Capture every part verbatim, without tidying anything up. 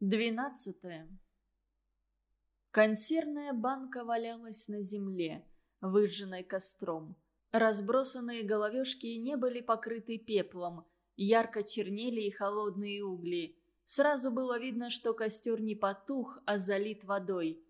Двенадцатое. Консервная банка валялась на земле, выжженной костром. Разбросанные головешки не были покрыты пеплом, ярко чернели и холодные угли. Сразу было видно, что костер не потух, а залит водой.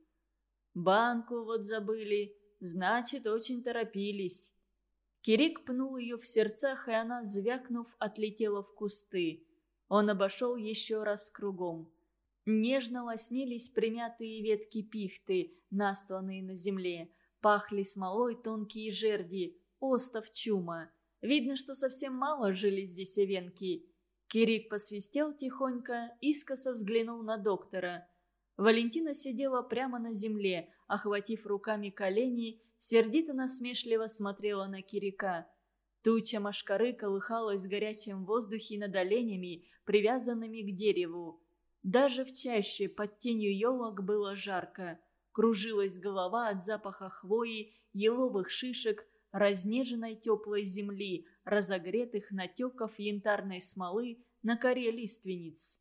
«Банку вот забыли, значит, очень торопились». Кирик пнул ее в сердцах, и она, звякнув, отлетела в кусты. Он обошел еще раз кругом. Нежно лоснились примятые ветки пихты, настланные на земле. Пахли смолой тонкие жерди, остов чума. Видно, что совсем мало жили здесь овенки. Кирик посвистел тихонько, искоса взглянул на доктора. Валентина сидела прямо на земле, охватив руками колени, сердито-насмешливо смотрела на Кирика. Туча мошкары колыхалась в горячем воздухе над оленями, привязанными к дереву. Даже в чаще под тенью елок было жарко. Кружилась голова от запаха хвои, еловых шишек, разнеженной теплой земли, разогретых натеков янтарной смолы на коре лиственниц.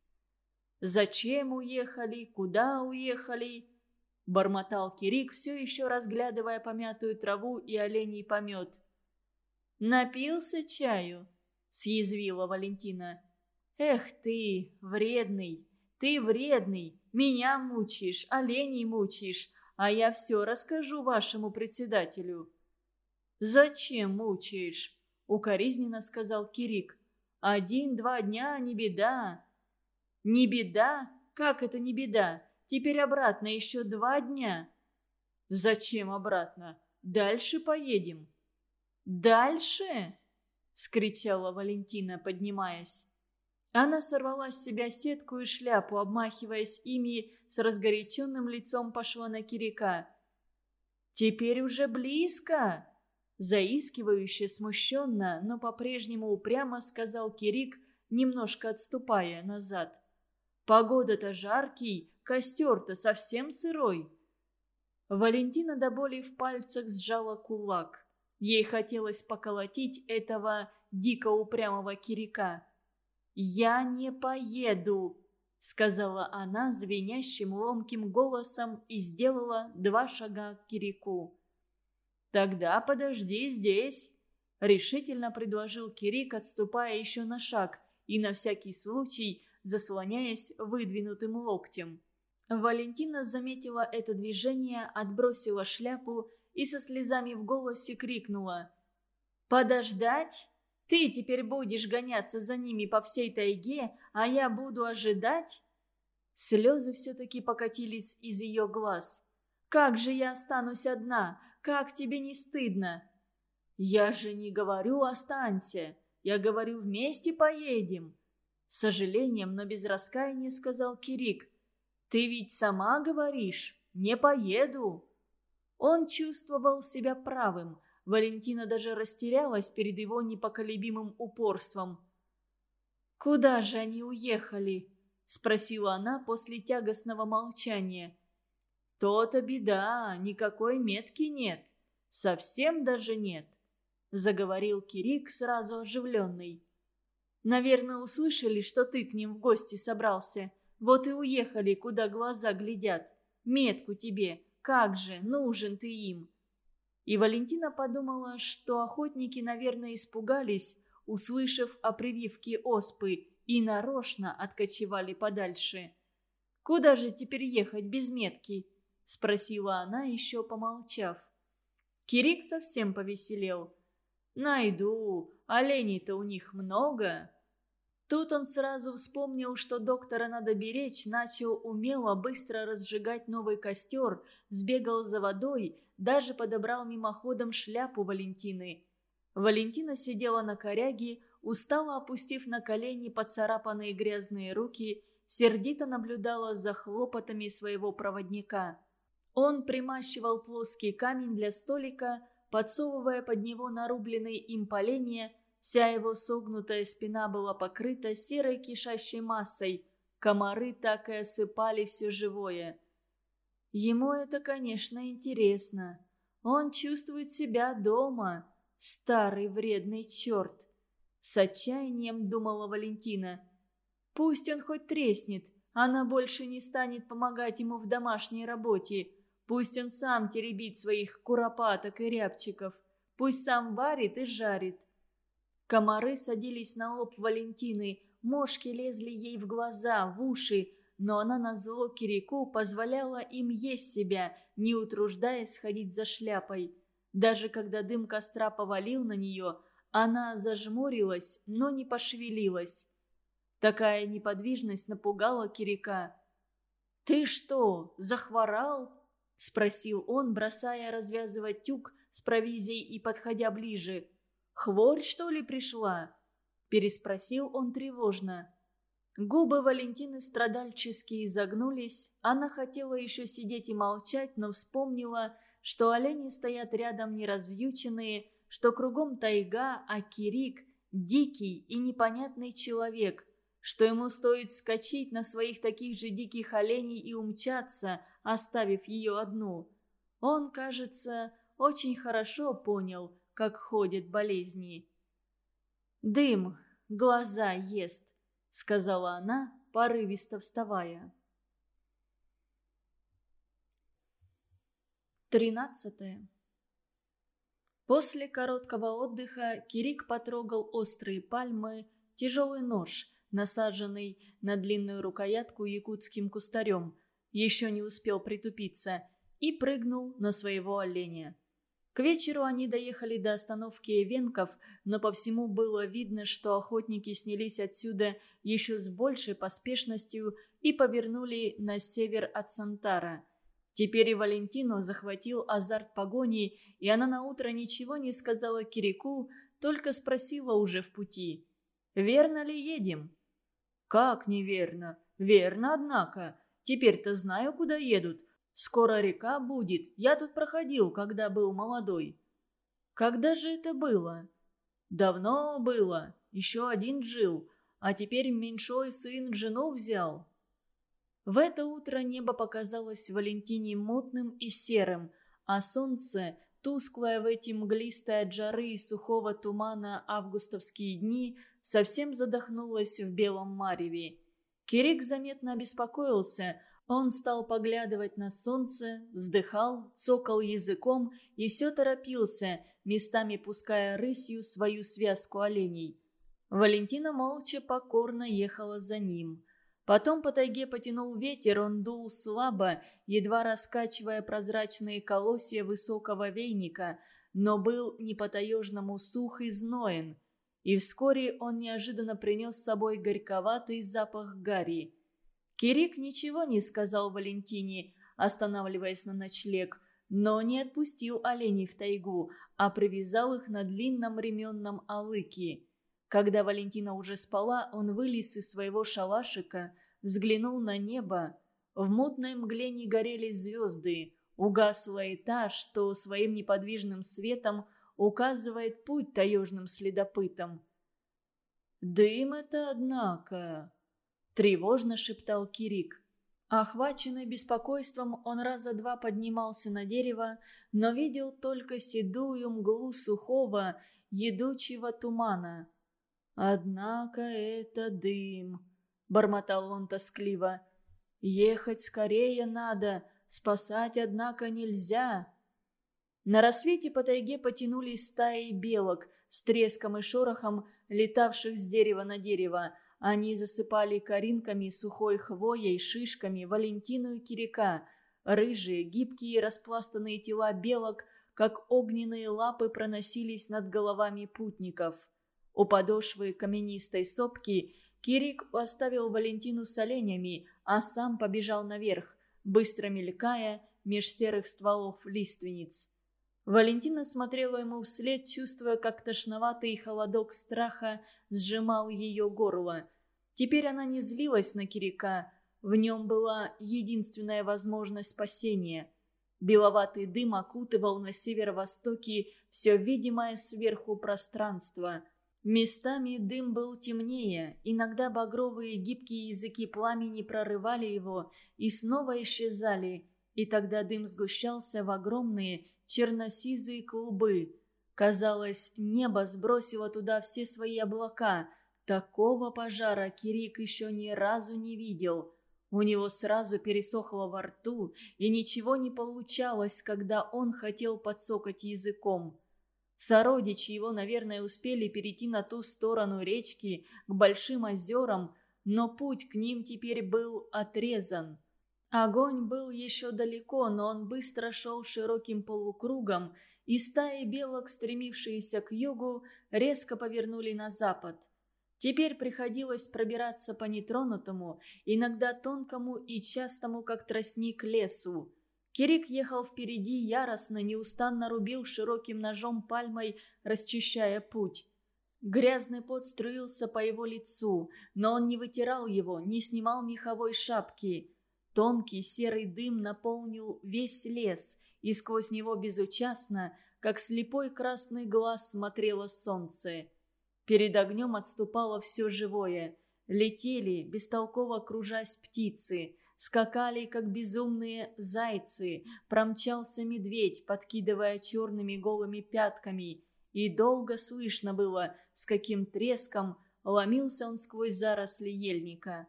«Зачем уехали? Куда уехали?» – бормотал Кирик, все еще разглядывая помятую траву и оленей помет. «Напился чаю?» – съязвила Валентина. «Эх ты, вредный! Ты вредный, меня мучаешь, оленей мучаешь, а я все расскажу вашему председателю». «Зачем мучаешь?» — укоризненно сказал Кирик. «Один-два дня не беда». «Не беда? Как это не беда? Теперь обратно еще два дня». «Зачем обратно? Дальше поедем». «Дальше?» — скричала Валентина, поднимаясь. Она сорвала с себя сетку и шляпу, обмахиваясь ими, с разгоряченным лицом пошла на Кирика. «Теперь уже близко!» Заискивающе, смущенно, но по-прежнему упрямо сказал Кирик, немножко отступая назад. «Погода-то жаркий, костер-то совсем сырой». Валентина до боли в пальцах сжала кулак. Ей хотелось поколотить этого дико упрямого Кирика. «Я не поеду», — сказала она звенящим ломким голосом и сделала два шага к Кирику. «Тогда подожди здесь», — решительно предложил Кирик, отступая еще на шаг и на всякий случай заслоняясь выдвинутым локтем. Валентина заметила это движение, отбросила шляпу и со слезами в голосе крикнула: «Подождать? Ты теперь будешь гоняться за ними по всей тайге, а я буду ожидать?» Слезы все-таки покатились из ее глаз. «Как же я останусь одна? Как тебе не стыдно?» «Я же не говорю «останься», я говорю «вместе поедем». С сожалением, но без раскаяния сказал Кирик. «Ты ведь сама говоришь, не поеду». Он чувствовал себя правым. Валентина даже растерялась перед его непоколебимым упорством. «Куда же они уехали?» – спросила она после тягостного молчания. «То-то беда, никакой метки нет. Совсем даже нет», – заговорил Кирик, сразу оживленный. «Наверное, услышали, что ты к ним в гости собрался. Вот и уехали, куда глаза глядят. Метку тебе, как же, нужен ты им». И Валентина подумала, что охотники, наверное, испугались, услышав о прививке оспы, и нарочно откочевали подальше. «Куда же теперь ехать без метки?» – спросила она, еще помолчав. Кирик совсем повеселел. «Найду, оленей-то у них много». Тут он сразу вспомнил, что доктора надо беречь, начал умело быстро разжигать новый костер, сбегал за водой, даже подобрал мимоходом шляпу Валентины. Валентина сидела на коряге, устало опустив на колени поцарапанные грязные руки, сердито наблюдала за хлопотами своего проводника. Он примащивал плоский камень для столика, подсовывая под него нарубленные им поленья. Вся его согнутая спина была покрыта серой кишащей массой. Комары так и осыпали все живое. Ему это, конечно, интересно. Он чувствует себя дома. Старый вредный черт. С отчаянием думала Валентина. Пусть он хоть треснет, Она больше не станет помогать ему в домашней работе. Пусть он сам теребит своих куропаток и рябчиков. Пусть сам варит и жарит. Комары садились на лоб Валентины, мошки лезли ей в глаза, в уши, но она назло Кирику позволяла им есть себя, не утруждаясь ходить за шляпой. Даже когда дым костра повалил на нее, она зажмурилась, но не пошевелилась. Такая неподвижность напугала Кирика. «Ты что, захворал?» – спросил он, бросая развязывать тюк с провизией и подходя ближе. «Хворь, что ли, пришла?» – переспросил он тревожно. Губы Валентины страдальчески изогнулись. Она хотела еще сидеть и молчать, но вспомнила, что олени стоят рядом неразвьюченные, что кругом тайга, а Кирик – дикий и непонятный человек, что ему стоит вскочить на своих таких же диких оленей и умчаться, оставив ее одну. Он, кажется, очень хорошо понял, как ходят болезни. «Дым, глаза ест», — сказала она, порывисто вставая. Тринадцатое. После короткого отдыха Кирик потрогал острые пальмы, тяжелый нож, насаженный на длинную рукоятку якутским кустарем, еще не успел притупиться, и прыгнул на своего оленя. К вечеру они доехали до остановки Эвенков, но по всему было видно, что охотники снялись отсюда еще с большей поспешностью и повернули на север от Сантара. Теперь и Валентину захватил азарт погони, и она наутро ничего не сказала Кирику, только спросила уже в пути: «Верно ли едем?» «Как неверно? Верно, однако. Теперь-то знаю, куда едут. Скоро река будет. Я тут проходил, когда был молодой». «Когда же это было?» «Давно было. Еще один жил. А теперь меньшой сын жену взял». В это утро небо показалось Валентине мутным и серым, а солнце, тусклое в эти мглистые от жары и сухого тумана августовские дни, совсем задохнулось в белом мареве. Кирик заметно обеспокоился. Он стал поглядывать на солнце, вздыхал, цокал языком и все торопился, местами пуская рысью свою связку оленей. Валентина молча покорно ехала за ним. Потом по тайге потянул ветер, он дул слабо, едва раскачивая прозрачные колосья высокого вейника, но был не по-таежному сух и зноен. И вскоре он неожиданно принес с собой горьковатый запах гари. Кирик ничего не сказал Валентине, останавливаясь на ночлег, но не отпустил оленей в тайгу, а привязал их на длинном ременном алыке. Когда Валентина уже спала, он вылез из своего шалашика, взглянул на небо. В мутной мгле не горели звезды, угасла и та, что своим неподвижным светом указывает путь таежным следопытам. «Дым это, однако!» — тревожно шептал Кирик. Охваченный беспокойством, он раза два поднимался на дерево, но видел только седую мглу сухого, едучего тумана. «Однако это дым», — бормотал он тоскливо. «Ехать скорее надо, спасать, однако, нельзя». На рассвете по тайге потянулись стаи белок с треском и шорохом, летавших с дерева на дерево. Они засыпали коринками, сухой хвоей, шишками Валентину и Кирика. Рыжие, гибкие, распластанные тела белок, как огненные лапы, проносились над головами путников. У подошвы каменистой сопки Кирик оставил Валентину с оленями, а сам побежал наверх, быстро мелькая меж серых стволов лиственниц. Валентина смотрела ему вслед, чувствуя, как тошноватый холодок страха сжимал ее горло. Теперь она не злилась на Кирика, в нем была единственная возможность спасения. Беловатый дым окутывал на северо-востоке все видимое сверху пространство. Местами дым был темнее, иногда багровые гибкие языки пламени прорывали его и снова исчезали, и тогда дым сгущался в огромные черно-сизые клубы. Казалось, небо сбросило туда все свои облака. Такого пожара Кирик еще ни разу не видел. У него сразу пересохло во рту, и ничего не получалось, когда он хотел подсокать языком. Сородичи его, наверное, успели перейти на ту сторону речки, к большим озерам, но путь к ним теперь был отрезан. Огонь был еще далеко, но он быстро шел широким полукругом, и стаи белок, стремившиеся к югу, резко повернули на запад. Теперь приходилось пробираться по нетронутому, иногда тонкому и частому, как тростник, лесу. Кирик ехал впереди, яростно, неустанно рубил широким ножом пальмой, расчищая путь. Грязный пот струился по его лицу, но он не вытирал его, не снимал меховой шапки. Тонкий серый дым наполнил весь лес, и сквозь него безучастно, как слепой красный глаз, смотрело солнце. Перед огнем отступало все живое. Летели, бестолково кружась, птицы. Скакали, как безумные зайцы. Промчался медведь, подкидывая черными голыми пятками. И долго слышно было, с каким треском ломился он сквозь заросли ельника.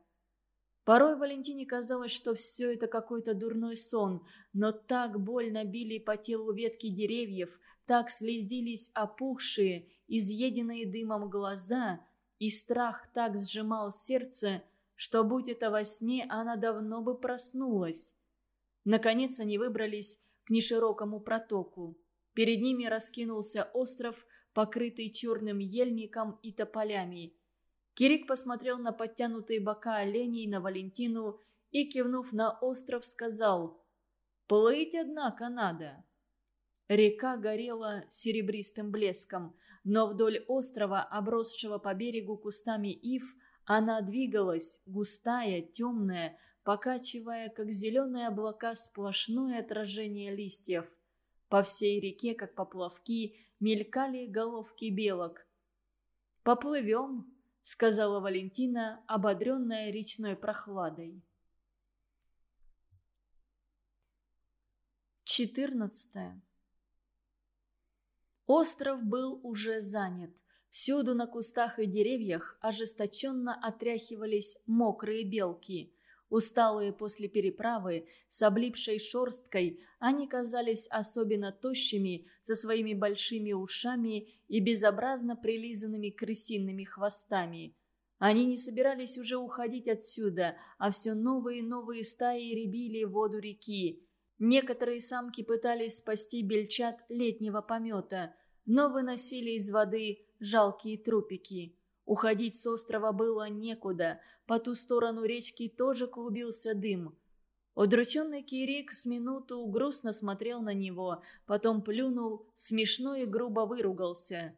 Порой Валентине казалось, что все это какой-то дурной сон, но так больно били по телу ветки деревьев, так слезились опухшие, изъеденные дымом глаза, и страх так сжимал сердце, что, будь это во сне, она давно бы проснулась. Наконец они выбрались к неширокому протоку. Перед ними раскинулся остров, покрытый черным ельником и тополями. Кирик посмотрел на подтянутые бока оленей, на Валентину и, кивнув на остров, сказал: «Плыть, однако, надо». Река горела серебристым блеском, но вдоль острова, обросшего по берегу кустами ив, она двигалась, густая, темная, покачивая, как зеленые облака, сплошное отражение листьев. По всей реке, как поплавки, мелькали головки белок. «Поплывем», — сказала Валентина, ободренная речной прохладой. четырнадцатое. Остров был уже занят. Всюду на кустах и деревьях ожесточенно отряхивались мокрые белки. Усталые после переправы, с облипшей шерсткой, они казались особенно тощими, со своими большими ушами и безобразно прилизанными крысиными хвостами. Они не собирались уже уходить отсюда, а все новые и новые стаи рябили воду реки. Некоторые самки пытались спасти бельчат летнего помета, но выносили из воды жалкие трупики. Уходить с острова было некуда, по ту сторону речки тоже клубился дым. Удрученный Кирик с минуту грустно смотрел на него, потом плюнул, смешно и грубо выругался.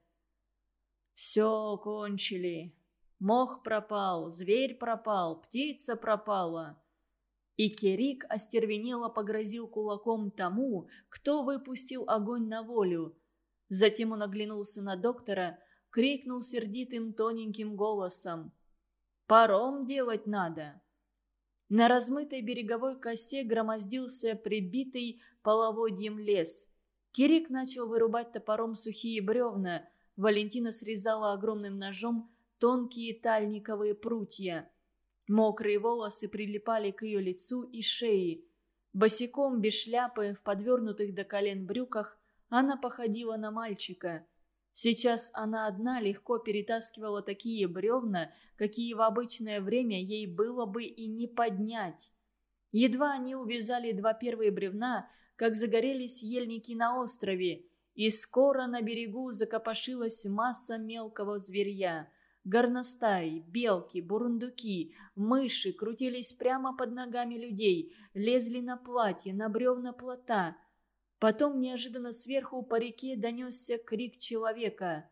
«Все кончили. Мох пропал, зверь пропал, птица пропала». И Кирик остервенело погрозил кулаком тому, кто выпустил огонь на волю. Затем он оглянулся на доктора, крикнул сердитым тоненьким голосом: «Паром делать надо!» На размытой береговой косе громоздился прибитый половодьем лес. Кирик начал вырубать топором сухие бревна. Валентина срезала огромным ножом тонкие тальниковые прутья. Мокрые волосы прилипали к ее лицу и шее. Босиком, без шляпы, в подвернутых до колен брюках, она походила на мальчика. Сейчас она одна легко перетаскивала такие бревна, какие в обычное время ей было бы и не поднять. Едва они увязали два первые бревна, как загорелись ельники на острове, и скоро на берегу закопошилась масса мелкого зверья. Горностаи, белки, бурундуки, мыши крутились прямо под ногами людей, лезли на платье, на бревна плота. Потом неожиданно сверху по реке донесся крик человека.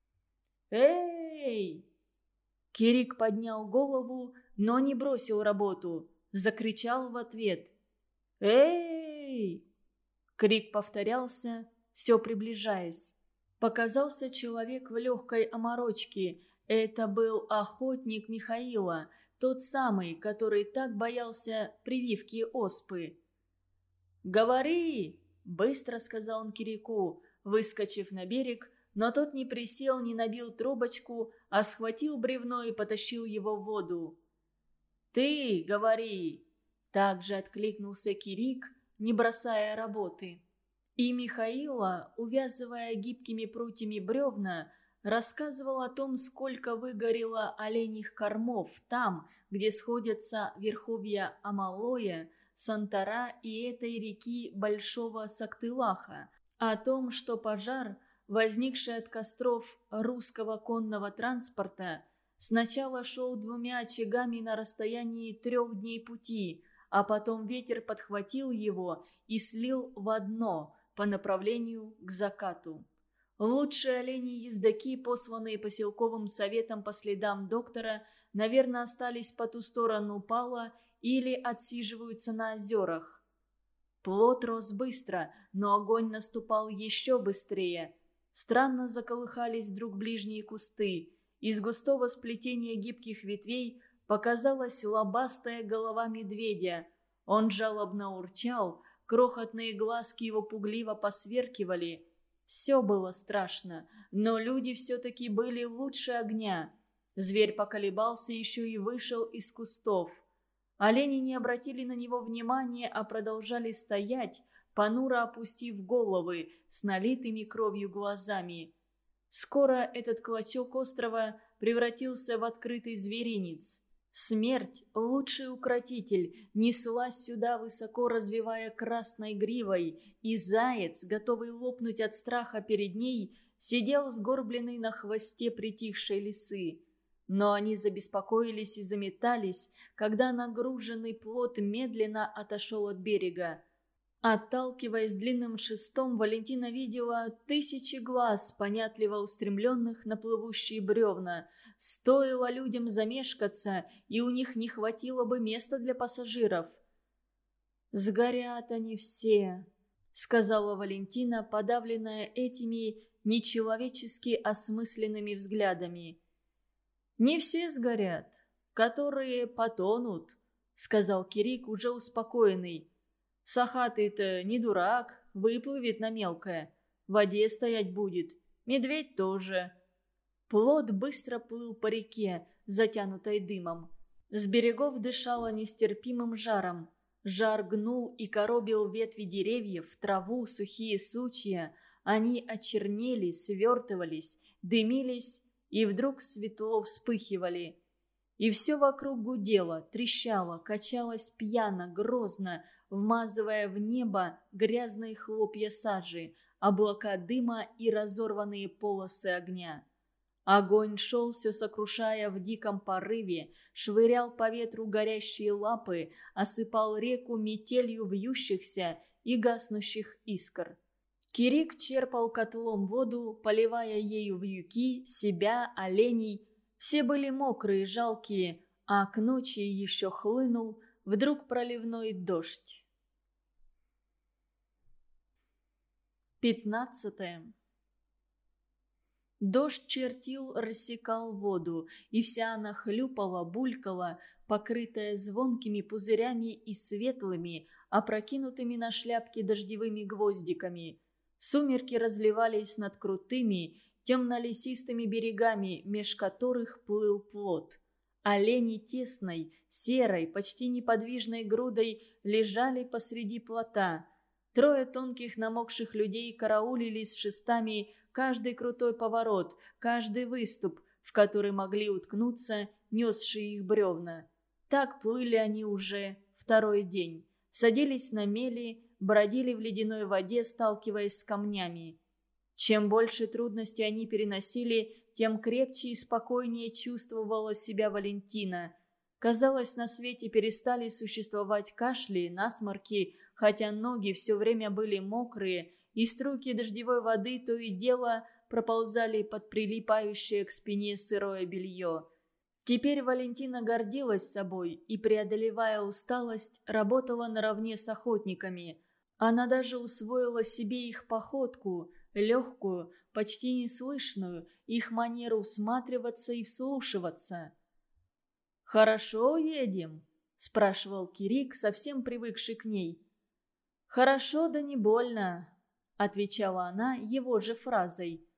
«Эй!» Кирик поднял голову, но не бросил работу. Закричал в ответ. «Эй!» Крик повторялся, все приближаясь. Показался человек в легкой оморочке. Это был охотник Михаила, тот самый, который так боялся прививки оспы. «Говори!» – быстро сказал он Кирику, выскочив на берег, но тот не присел, не набил трубочку, а схватил бревно и потащил его в воду. «Ты говори!» Также откликнулся Кирик, не бросая работы. И Михаила, увязывая гибкими прутьями бревна, рассказывал о том, сколько выгорело оленьих кормов там, где сходятся верховья Амалоя, Сантара и этой реки Большого Сактылаха, о том, что пожар, возникший от костров русского конного транспорта, сначала шел двумя очагами на расстоянии трех дней пути, а потом ветер подхватил его и слил в одно по направлению к закату. Лучшие олени-ездаки, посланные поселковым советом по следам доктора, наверное, остались по ту сторону пала или отсиживаются на озерах. Плот рос быстро, но огонь наступал еще быстрее. Странно заколыхались вдруг ближние кусты. Из густого сплетения гибких ветвей показалась лобастая голова медведя. Он жалобно урчал, крохотные глазки его пугливо посверкивали. Все было страшно, но люди все-таки были лучше огня. Зверь поколебался еще и вышел из кустов. Олени не обратили на него внимания, а продолжали стоять, понуро опустив головы с налитыми кровью глазами. Скоро этот клочок острова превратился в открытый зверинец. Смерть, лучший укротитель, неслась сюда, высоко развивая красной гривой, и заяц, готовый лопнуть от страха перед ней, сидел сгорбленный на хвосте притихшей лисы. Но они забеспокоились и заметались, когда нагруженный плот медленно отошел от берега. Отталкиваясь длинным шестом, Валентина видела тысячи глаз, понятливо устремленных на плывущие бревна. Стоило людям замешкаться, и у них не хватило бы места для пассажиров. «Сгорят они все», — сказала Валентина, подавленная этими нечеловечески осмысленными взглядами. «Не все сгорят, которые потонут», — сказал Кирик, уже успокоенный. «Сахатый-то не дурак, выплывет на мелкое. В воде стоять будет. Медведь тоже». Плот быстро плыл по реке, затянутой дымом. С берегов дышало нестерпимым жаром. Жар гнул и коробил ветви деревьев, траву, сухие сучья. Они очернели, свертывались, дымились и вдруг светло вспыхивали. И все вокруг гудело, трещало, качалось пьяно, грозно, вмазывая в небо грязные хлопья сажи, облака дыма и разорванные полосы огня. Огонь шел, все сокрушая в диком порыве, швырял по ветру горящие лапы, осыпал реку метелью вьющихся и гаснущих искр. Кирик черпал котлом воду, поливая ею вьюки, себя, оленей. Все были мокрые, жалкие, а к ночи еще хлынул вдруг проливной дождь. Пятнадцатое. Дождь чертил, рассекал воду, и вся она хлюпала, булькала, покрытая звонкими пузырями и светлыми, опрокинутыми на шляпки дождевыми гвоздиками. Сумерки разливались над крутыми, темно-лесистыми берегами, меж которых плыл плот. Олени тесной, серой, почти неподвижной грудой лежали посреди плота. Трое тонких намокших людей караулили с шестами каждый крутой поворот, каждый выступ, в который могли уткнуться несшие их бревна. Так плыли они уже второй день. Садились на мели, бродили в ледяной воде, сталкиваясь с камнями. Чем больше трудностей они переносили, тем крепче и спокойнее чувствовала себя Валентина. Казалось, на свете перестали существовать кашли, насморки, хотя ноги все время были мокрые, и струйки дождевой воды то и дело проползали под прилипающее к спине сырое белье. Теперь Валентина гордилась собой и, преодолевая усталость, работала наравне с охотниками. Она даже усвоила себе их походку, легкую, почти неслышную, их манеру всматриваться и вслушиваться. «Хорошо едем?» – спрашивал Кирик, совсем привыкший к ней. «Хорошо, да не больно», – отвечала она его же фразой.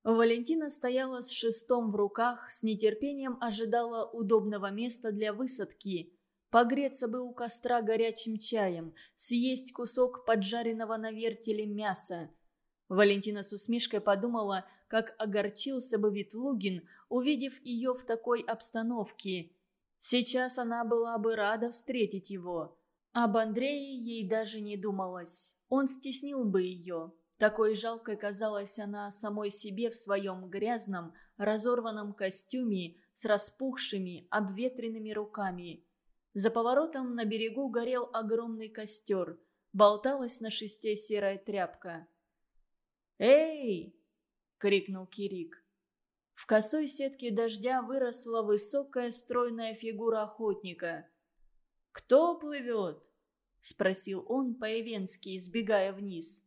Валентина стояла с шестом в руках, с нетерпением ожидала удобного места для высадки. Погреться бы у костра горячим чаем, съесть кусок поджаренного на вертеле мяса. Валентина с усмешкой подумала, как огорчился бы Ветлугин, увидев ее в такой обстановке. Сейчас она была бы рада встретить его. Об Андрее ей даже не думалось. Он стеснил бы ее. Такой жалкой казалась она самой себе в своем грязном, разорванном костюме с распухшими, обветренными руками. За поворотом на берегу горел огромный костер. Болталась на шесте серая тряпка. «Эй!» — крикнул Кирик. В косой сетке дождя выросла высокая стройная фигура охотника. «Кто плывет?» — спросил он по-эвенски, сбегая вниз.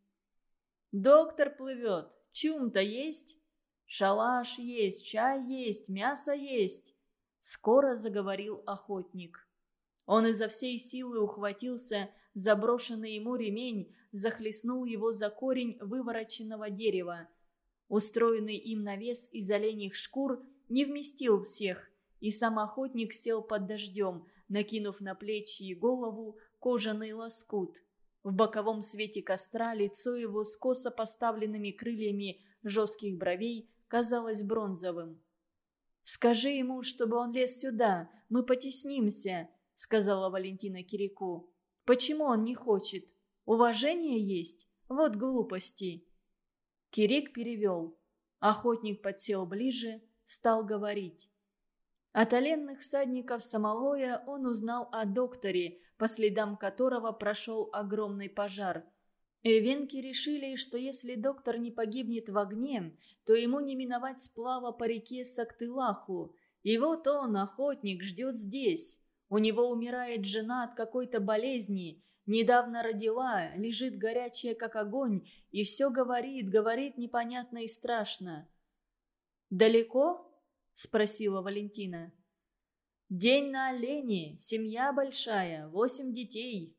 «Доктор плывет. Чум-то есть? Шалаш есть, чай есть, мясо есть», — скоро заговорил охотник. Он изо всей силы ухватился за брошенный ему ремень, захлестнул его за корень вывороченного дерева. Устроенный им навес из оленьих шкур не вместил всех, и сам охотник сел под дождем, накинув на плечи и голову кожаный лоскут. В боковом свете костра лицо его с косо поставленными крыльями жестких бровей казалось бронзовым. «Скажи ему, чтобы он лез сюда, мы потеснимся», — сказала Валентина Кирику. «Почему он не хочет? Уважение есть? Вот глупости». Кирик перевел. Охотник подсел ближе, стал говорить. От оленных всадников Самолоя он узнал о докторе, по следам которого прошел огромный пожар. Эвенки решили, что если доктор не погибнет в огне, то ему не миновать сплава по реке Сактылаху. И вот он, охотник, ждет здесь. У него умирает жена от какой-то болезни, недавно родила, лежит горячая, как огонь, и все говорит, говорит непонятно и страшно. «Далеко?» – спросила Валентина. «День на олене, семья большая, восемь детей».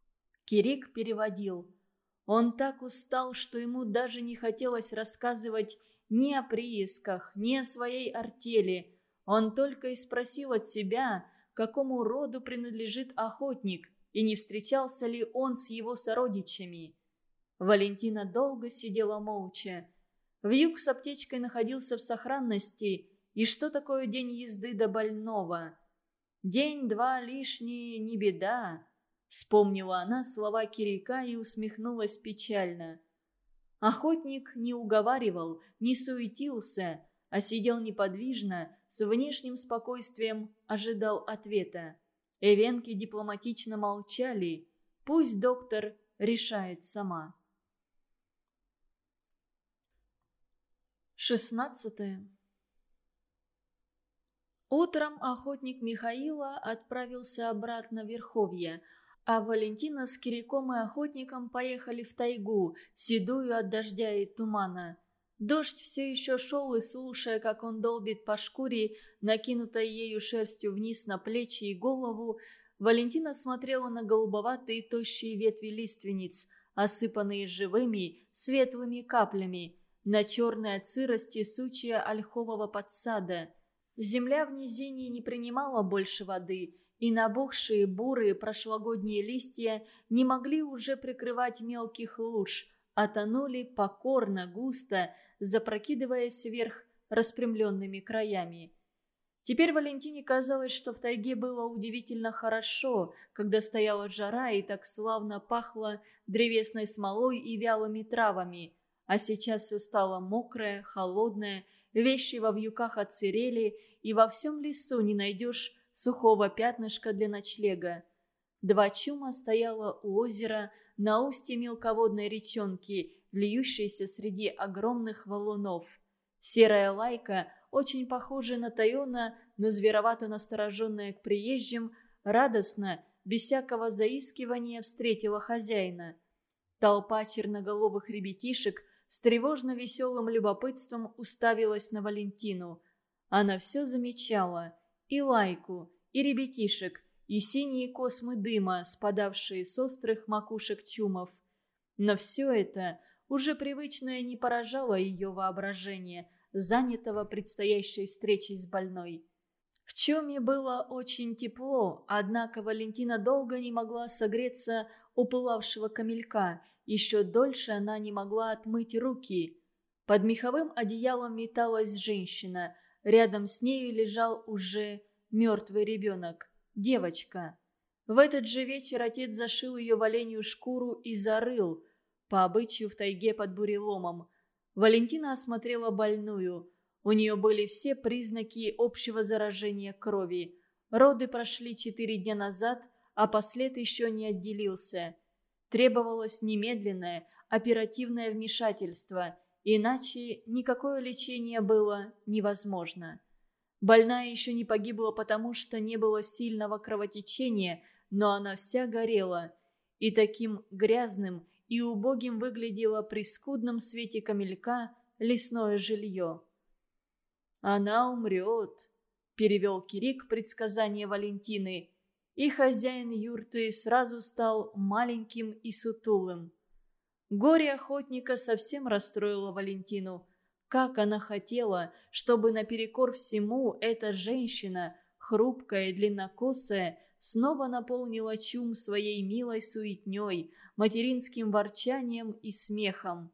Кирик переводил. Он так устал, что ему даже не хотелось рассказывать ни о приисках, ни о своей артели. Он только и спросил от себя, какому роду принадлежит охотник, и не встречался ли он с его сородичами. Валентина долго сидела молча. Вьюг с аптечкой находился в сохранности, и что такое день езды до больного? День-два лишний не беда, вспомнила она слова Кирика и усмехнулась печально. Охотник не уговаривал, не суетился, а сидел неподвижно, с внешним спокойствием ожидал ответа. Эвенки дипломатично молчали. Пусть доктор решает сама. шестнадцатое. Утром охотник Михаила отправился обратно в Верховье, а Валентина с Кириком и охотником поехали в тайгу, седую от дождя и тумана. Дождь все еще шел, и, слушая, как он долбит по шкуре, накинутой ею шерстью вниз на плечи и голову, Валентина смотрела на голубоватые тощие ветви лиственниц, осыпанные живыми, светлыми каплями, на черной от сырости сучья ольхового подсада. Земля в низине не принимала больше воды, и набухшие бурые прошлогодние листья не могли уже прикрывать мелких луж, а тонули покорно, густо, запрокидываясь вверх распрямленными краями. Теперь Валентине казалось, что в тайге было удивительно хорошо, когда стояла жара и так славно пахло древесной смолой и вялыми травами. А сейчас все стало мокрое, холодное, вещи во вьюках отсырели, и во всем лесу не найдешь сухого пятнышка для ночлега. Два чума стояло у озера на устье мелководной речонки, льющейся среди огромных валунов. Серая лайка, очень похожая на Тайона, но зверовато настороженная к приезжим, радостно, без всякого заискивания, встретила хозяина. Толпа черноголовых ребятишек с тревожно-веселым любопытством уставилась на Валентину. Она все замечала: и лайку, и ребятишек, и синие космы дыма, спадавшие с острых макушек чумов. Но все это уже привычное не поражало ее воображение, занятого предстоящей встречей с больной. В чуме было очень тепло, однако Валентина долго не могла согреться у пылавшего камелька, еще дольше она не могла отмыть руки. Под меховым одеялом металась женщина, рядом с нею лежал уже мертвый ребенок, девочка. В этот же вечер отец зашил ее в оленью шкуру и зарыл, по обычаю в тайге под буреломом. Валентина осмотрела больную. У нее были все признаки общего заражения крови. Роды прошли четыре дня назад, а послед еще не отделился. Требовалось немедленное, оперативное вмешательство, иначе никакое лечение было невозможно. Больная еще не погибла потому, что не было сильного кровотечения, но она вся горела. И таким грязным и убогим выглядело при скудном свете камелька лесное жилье. «Она умрет», – перевел Кирик предсказание Валентины, и хозяин юрты сразу стал маленьким и сутулым. Горе охотника совсем расстроило Валентину. Как она хотела, чтобы наперекор всему эта женщина, хрупкая и длиннокосая, снова наполнила чум своей милой суетней, материнским ворчанием и смехом.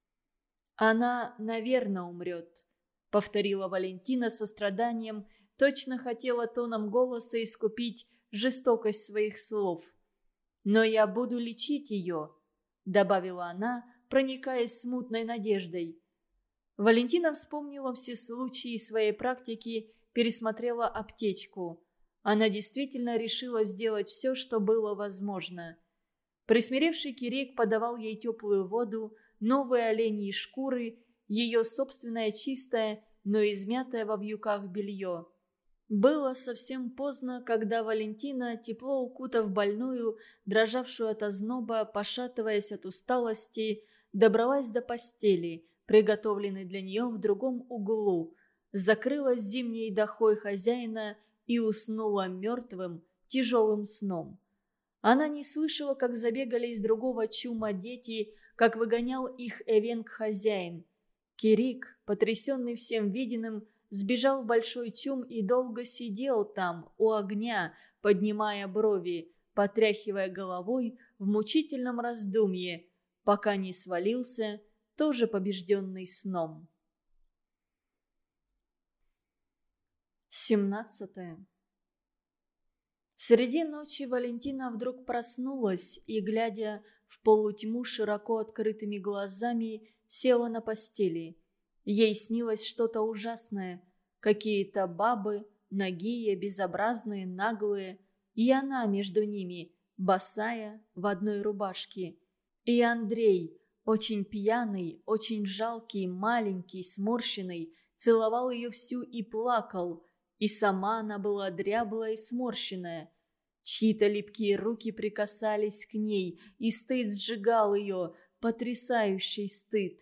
«Она, наверное, умрет», — повторила Валентина со страданием, точно хотела тоном голоса искупить жестокость своих слов. «Но я буду лечить ее», — добавила она, проникаясь смутной надеждой. Валентина вспомнила все случаи своей практики, пересмотрела аптечку. Она действительно решила сделать все, что было возможно. Присмиревший Кирик подавал ей теплую воду, новые оленьи шкуры, ее собственное чистое, но измятое во вьюках белье. Было совсем поздно, когда Валентина, тепло укутав больную, дрожавшую от озноба, пошатываясь от усталости, добралась до постели, приготовленной для нее в другом углу, закрылась зимней дохой хозяина и уснула мертвым, тяжелым сном. Она не слышала, как забегали из другого чума дети, как выгонял их эвенк-хозяин. Кирик, потрясенный всем виденным, сбежал в большой чум и долго сидел там, у огня, поднимая брови, потряхивая головой в мучительном раздумье, пока не свалился, тоже побежденный сном. семнадцатое. Среди ночи Валентина вдруг проснулась и, глядя в полутьму широко открытыми глазами, села на постели. Ей снилось что-то ужасное. Какие-то бабы, нагие, безобразные, наглые. И она между ними, босая, в одной рубашке. И Андрей, очень пьяный, очень жалкий, маленький, сморщенный, целовал ее всю и плакал. И сама она была дряблая и сморщенная. Чьи-то липкие руки прикасались к ней, и стыд сжигал ее, потрясающий стыд.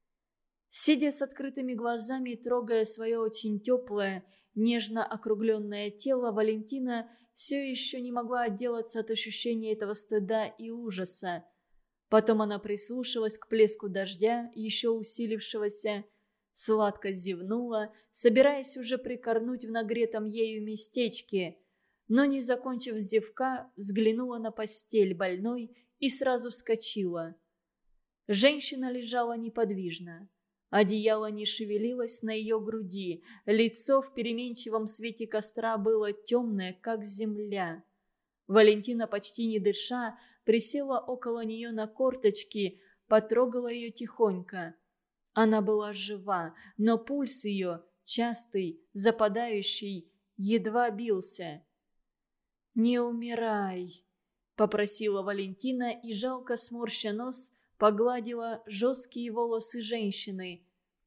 Сидя с открытыми глазами, трогая свое очень теплое, нежно округленное тело, Валентина все еще не могла отделаться от ощущения этого стыда и ужаса. Потом она прислушалась к плеску дождя, еще усилившегося, сладко зевнула, собираясь уже прикорнуть в нагретом ею местечке, но, не закончив зевка, взглянула на постель больной и сразу вскочила. Женщина лежала неподвижно. Одеяло не шевелилось на ее груди, лицо в переменчивом свете костра было темное, как земля. Валентина, почти не дыша, присела около нее на корточки, потрогала ее тихонько. Она была жива, но пульс ее, частый, западающий, едва бился. «Не умирай», — попросила Валентина и, жалко сморща нос, погладила жесткие волосы женщины.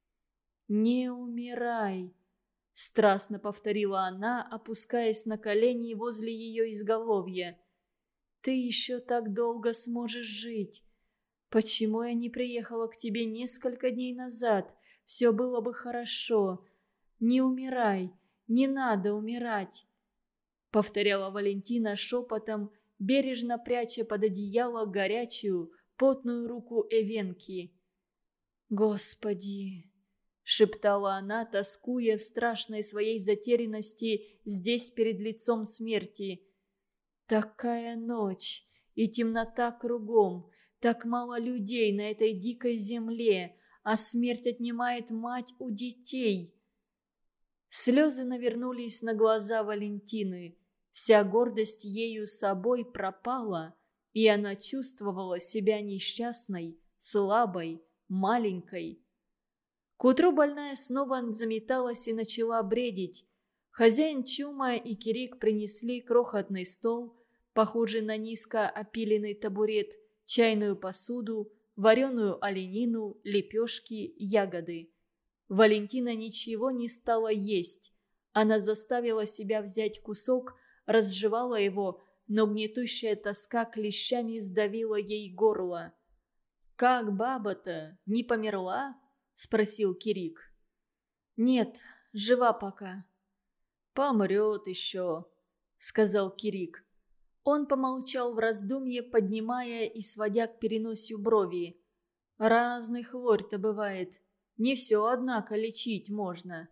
«Не умирай», — страстно повторила она, опускаясь на колени возле ее изголовья. «Ты еще так долго сможешь жить. Почему я не приехала к тебе несколько дней назад? Все было бы хорошо. Не умирай, не надо умирать», — повторяла Валентина шепотом, бережно пряча под одеяло горячую, потную руку Эвенки. «Господи!» — шептала она, тоскуя в страшной своей затерянности здесь перед лицом смерти. «Такая ночь и темнота кругом, так мало людей на этой дикой земле, а смерть отнимает мать у детей». Слезы навернулись на глаза Валентины. Вся гордость ею собой пропала, и она чувствовала себя несчастной, слабой, маленькой. К утру больная снова заметалась и начала бредить. Хозяин Чума и Кирик принесли крохотный стол, похожий на низко опиленный табурет, чайную посуду, вареную оленину, лепешки, ягоды. Валентина ничего не стала есть. Она заставила себя взять кусок, разжевала его, но гнетущая тоска клещами сдавила ей горло. «Как баба-то, не померла?» – спросил Кирик. «Нет, жива пока». «Помрет еще», – сказал Кирик. Он помолчал в раздумье, поднимая и сводя к переносию брови. «Разный хворь-то бывает. Не все, однако, лечить можно».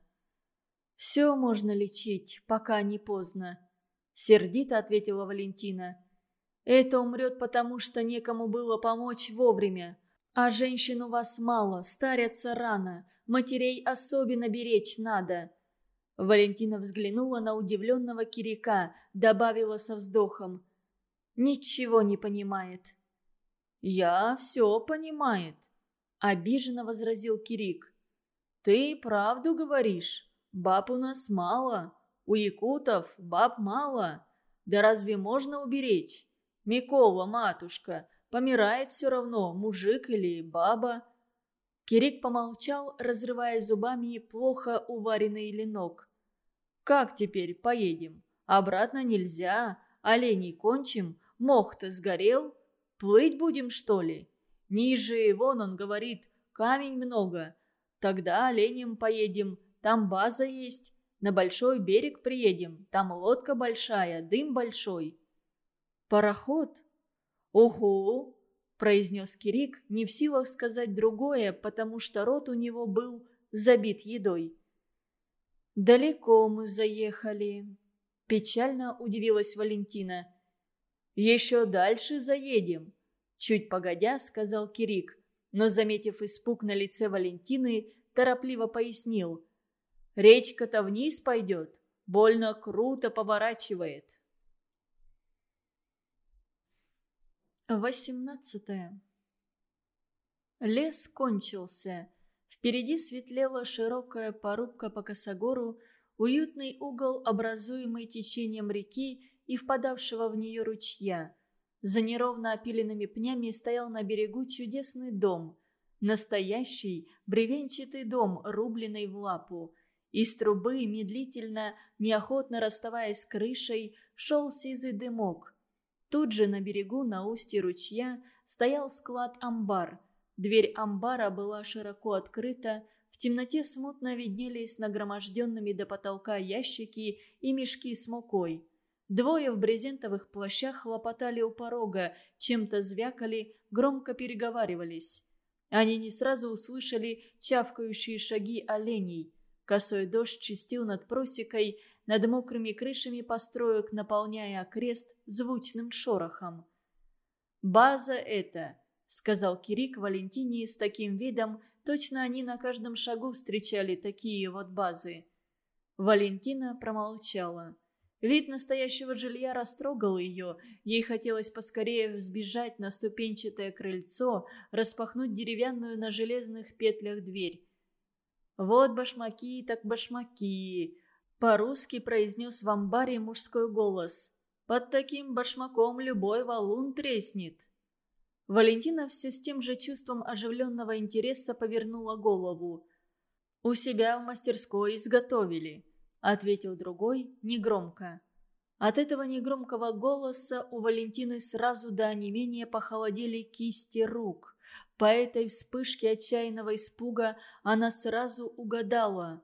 «Все можно лечить, пока не поздно», – сердито ответила Валентина. «Это умрет, потому что некому было помочь вовремя. А женщин у вас мало, старятся рано, матерей особенно беречь надо». Валентина взглянула на удивленного Кирика, добавила со вздохом. «Ничего не понимает». «Я все понимает», – обиженно возразил Кирик. «Ты правду говоришь. Баб у нас мало. У якутов баб мало. Да разве можно уберечь? Микола, матушка, помирает все равно, мужик или баба». Кирик помолчал, разрывая зубами плохо уваренный ленок. «Как теперь поедем? Обратно нельзя. Оленей кончим. Мох-то сгорел. Плыть будем, что ли? Ниже, вон он говорит, камень много. Тогда оленем поедем. Там база есть. На большой берег приедем. Там лодка большая, дым большой». «Пароход?» «Ого!» – произнес Кирик, не в силах сказать другое, потому что рот у него был забит едой. «Далеко мы заехали», – печально удивилась Валентина. «Еще дальше заедем», – чуть погодя сказал Кирик, но, заметив испуг на лице Валентины, торопливо пояснил. «Речка-то вниз пойдет, больно круто поворачивает». восемнадцатое. Лес кончился. Впереди светлела широкая порубка по косогору, уютный угол, образуемый течением реки и впадавшего в нее ручья. За неровно опиленными пнями стоял на берегу чудесный дом. Настоящий бревенчатый дом, рубленный в лапу. Из трубы, медлительно, неохотно расставаясь с крышей, шел сизый дымок. Тут же на берегу, на устье ручья, стоял склад-амбар. Дверь амбара была широко открыта, в темноте смутно виднелись нагроможденными до потолка ящики и мешки с мукой. Двое в брезентовых плащах хлопотали у порога, чем-то звякали, громко переговаривались. Они не сразу услышали чавкающие шаги оленей. Косой дождь чистил над просекой, над мокрыми крышами построек, наполняя окрест звучным шорохом. «База это», — сказал Кирик Валентине с таким видом, точно они на каждом шагу встречали такие вот базы. Валентина промолчала. Вид настоящего жилья растрогал ее, ей хотелось поскорее взбежать на ступенчатое крыльцо, распахнуть деревянную на железных петлях дверь. «Вот башмаки так башмаки», — по-русски произнес в амбаре мужской голос. «Под таким башмаком любой валун треснет». Валентина все с тем же чувством оживленного интереса повернула голову. «У себя в мастерской изготовили», — ответил другой негромко. От этого негромкого голоса у Валентины сразу до онемения похолодели кисти рук. По этой вспышке отчаянного испуга она сразу угадала.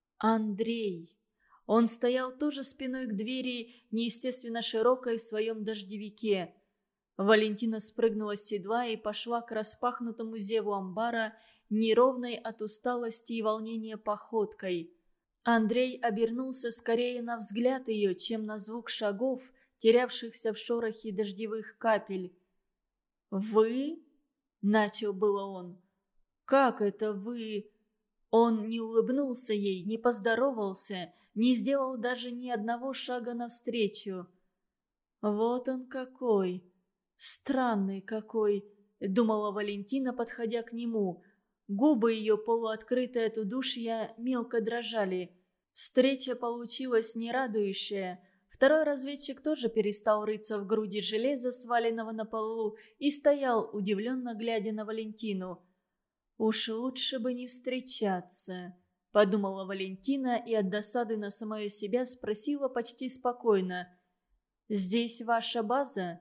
Андрей. Он стоял тоже спиной к двери, неестественно широкой в своем дождевике. Валентина спрыгнула с седла и пошла к распахнутому зеву амбара, неровной от усталости и волнения походкой. Андрей обернулся скорее на взгляд ее, чем на звук шагов, терявшихся в шорохе дождевых капель. «Вы?» – начал было он. «Как это вы?» Он не улыбнулся ей, не поздоровался, не сделал даже ни одного шага навстречу. «Вот он какой! Странный какой!» – думала Валентина, подходя к нему. Губы ее, полуоткрытые от удушья, мелко дрожали. Встреча получилась нерадующая. Второй разведчик тоже перестал рыться в груди железа, сваленного на полу, и стоял, удивленно глядя на Валентину. «Уж лучше бы не встречаться», – подумала Валентина и от досады на самое себя спросила почти спокойно. «Здесь ваша база?»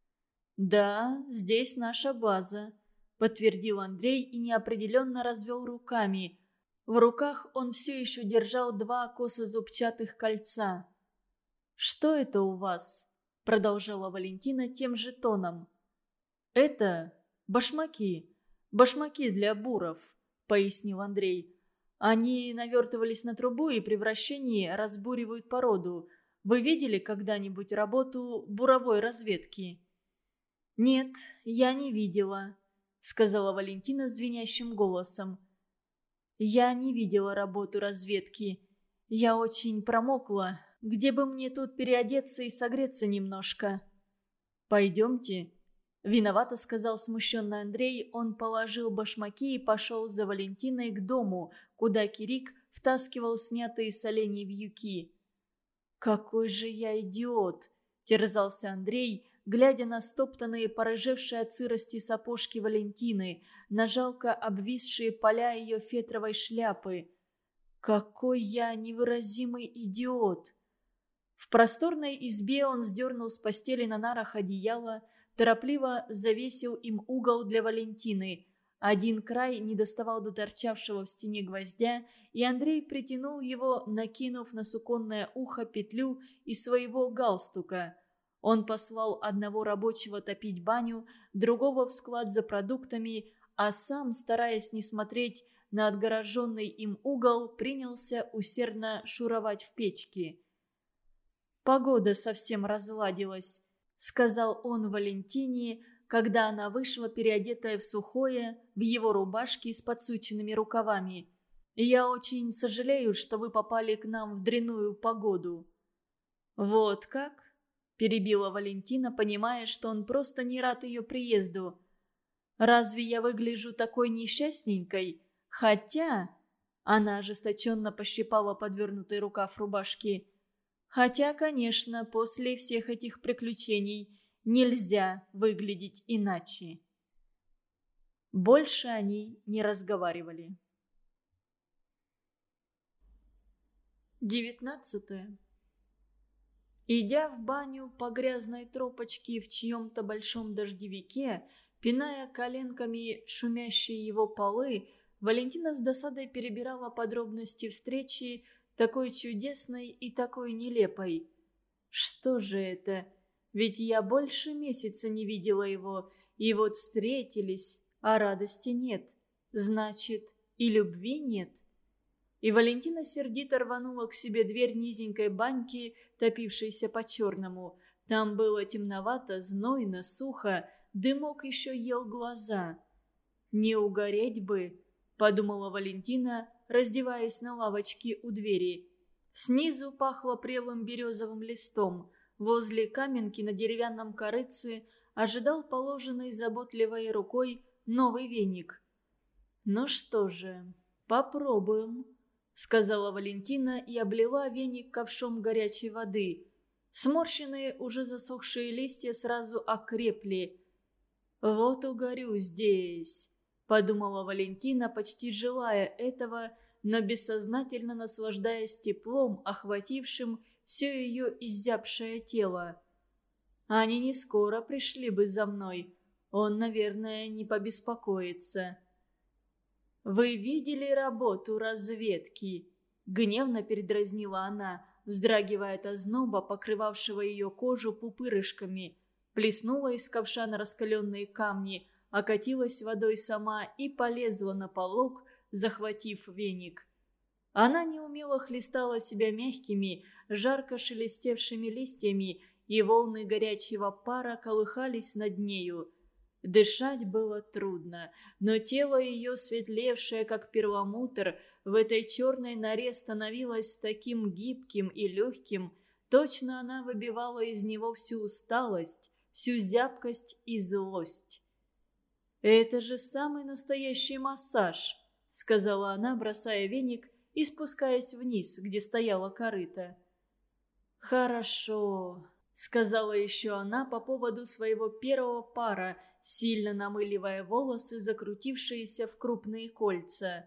«Да, здесь наша база», – подтвердил Андрей и неопределенно развел руками. В руках он все еще держал два косо-зубчатых кольца. «Что это у вас?» – продолжала Валентина тем же тоном. «Это башмаки. Башмаки для буров», – пояснил Андрей. «Они навертывались на трубу и при вращении разбуривают породу. Вы видели когда-нибудь работу буровой разведки?» «Нет, я не видела», – сказала Валентина звенящим голосом. «Я не видела работу разведки. Я очень промокла. Где бы мне тут переодеться и согреться немножко?» «Пойдемте», – виновато сказал смущенный Андрей. Он положил башмаки и пошел за Валентиной к дому, куда Кирик втаскивал снятые с оленей вьюки. «Какой же я идиот!» – терзался Андрей, глядя на стоптанные, порыжевшие от сырости сапожки Валентины, на жалко обвисшие поля ее фетровой шляпы. «Какой я невыразимый идиот!» В просторной избе он сдернул с постели на нарах одеяло, торопливо завесил им угол для Валентины. Один край не доставал до торчавшего в стене гвоздя, и Андрей притянул его, накинув на суконное ухо петлю из своего галстука. Он послал одного рабочего топить баню, другого в склад за продуктами, а сам, стараясь не смотреть на отгороженный им угол, принялся усердно шуровать в печке. «Погода совсем разладилась», — сказал он Валентине, когда она вышла, переодетая в сухое, в его рубашке с подсученными рукавами. «Я очень сожалею, что вы попали к нам в дрянную погоду». «Вот как?» – перебила Валентина, понимая, что он просто не рад ее приезду. «Разве я выгляжу такой несчастненькой? Хотя...» – она ожесточенно пощипала подвернутый рукав рубашки. «Хотя, конечно, после всех этих приключений нельзя выглядеть иначе». Больше они не разговаривали. девятнадцатое. Идя в баню по грязной тропочке в чьем-то большом дождевике, пиная коленками шумящие его полы, Валентина с досадой перебирала подробности встречи, такой чудесной и такой нелепой. Что же это? Ведь я больше месяца не видела его, и вот встретились, а радости нет. Значит, и любви нет. И Валентина сердито рванула к себе дверь низенькой баньки, топившейся по-черному. Там было темновато, знойно, сухо, дымок еще ел глаза. «Не угореть бы», — подумала Валентина, раздеваясь на лавочке у двери. Снизу пахло прелым березовым листом. Возле каменки на деревянном корытце ожидал положенный заботливой рукой новый веник. «Ну что же, попробуем», — сказала Валентина и облила веник ковшом горячей воды. Сморщенные, уже засохшие листья сразу окрепли. «Вот угорю здесь», — подумала Валентина, почти желая этого, но бессознательно наслаждаясь теплом, охватившим все ее изябшее тело. «Они не скоро пришли бы за мной. Он, наверное, не побеспокоится». «Вы видели работу разведки?» — гневно передразнила она, вздрагивая от озноба, покрывавшего ее кожу пупырышками. Плеснула из ковша на раскаленные камни, окатилась водой сама и полезла на полог, захватив веник. Она неумело хлестала себя мягкими, жарко шелестевшими листьями, и волны горячего пара колыхались над нею. Дышать было трудно, но тело ее, светлевшее, как перламутр, в этой черной норе становилось таким гибким и легким, точно она выбивала из него всю усталость, всю зябкость и злость. «Это же самый настоящий массаж», — сказала она, бросая веник и спускаясь вниз, где стояла корыта. «Хорошо», — сказала еще она по поводу своего первого пара, сильно намыливая волосы, закрутившиеся в крупные кольца.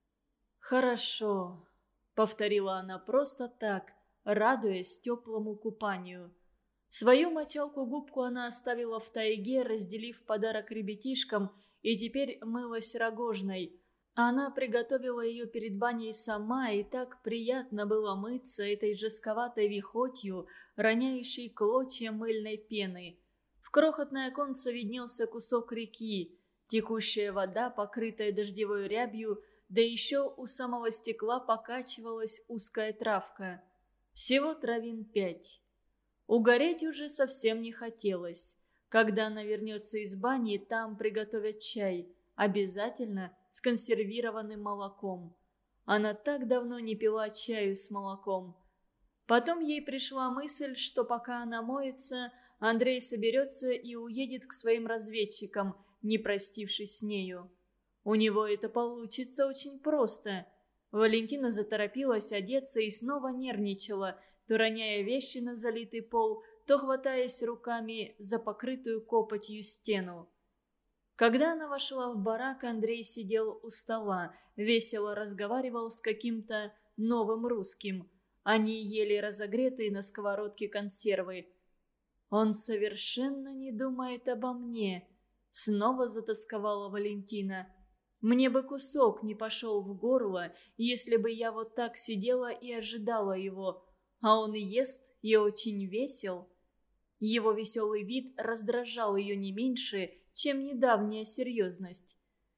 «Хорошо», — повторила она просто так, радуясь теплому купанию. Свою мочалку-губку она оставила в тайге, разделив подарок ребятишкам, и теперь мылась рогожной. Она приготовила ее перед баней сама, и так приятно было мыться этой жестковатой вихотью, роняющей клочья мыльной пены. В крохотное оконце виднелся кусок реки, текущая вода, покрытая дождевой рябью, да еще у самого стекла покачивалась узкая травка. Всего травин пять. Угореть уже совсем не хотелось. Когда она вернется из бани, там приготовят чай, обязательно с консервированным молоком. Она так давно не пила чаю с молоком. Потом ей пришла мысль, что пока она моется, Андрей соберется и уедет к своим разведчикам, не простившись с нею. У него это получится очень просто. Валентина заторопилась одеться и снова нервничала, то роняя вещи на залитый пол, то хватаясь руками за покрытую копотью стену. Когда она вошла в барак, Андрей сидел у стола, весело разговаривал с каким-то новым русским. Они ели разогретые на сковородке консервы. «Он совершенно не думает обо мне», — снова затасковала Валентина. «Мне бы кусок не пошел в горло, если бы я вот так сидела и ожидала его. А он ест и очень весел». Его веселый вид раздражал ее не меньше, чем недавняя серьезность.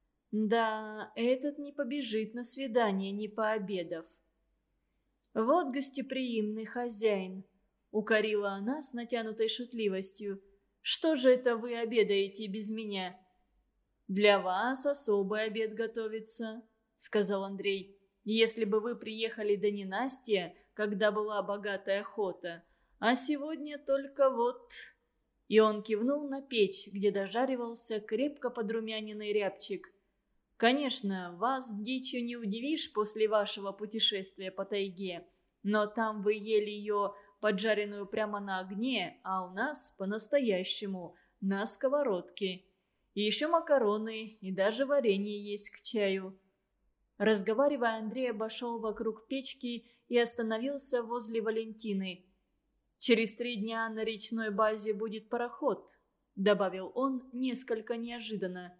Да, этот не побежит на свидание, не пообедав. «Вот гостеприимный хозяин», — укорила она с натянутой шутливостью. «Что же это вы обедаете без меня?» «Для вас особый обед готовится», — сказал Андрей. «Если бы вы приехали до ненастья, когда была богатая охота, а сегодня только вот...» И он кивнул на печь, где дожаривался крепко подрумяненный рябчик. «Конечно, вас дичью не удивишь после вашего путешествия по тайге, но там вы ели ее поджаренную прямо на огне, а у нас по-настоящему, на сковородке. И еще макароны, и даже варенье есть к чаю». Разговаривая, Андрей обошел вокруг печки и остановился возле Валентины. «Через три дня на речной базе будет пароход», — добавил он несколько неожиданно.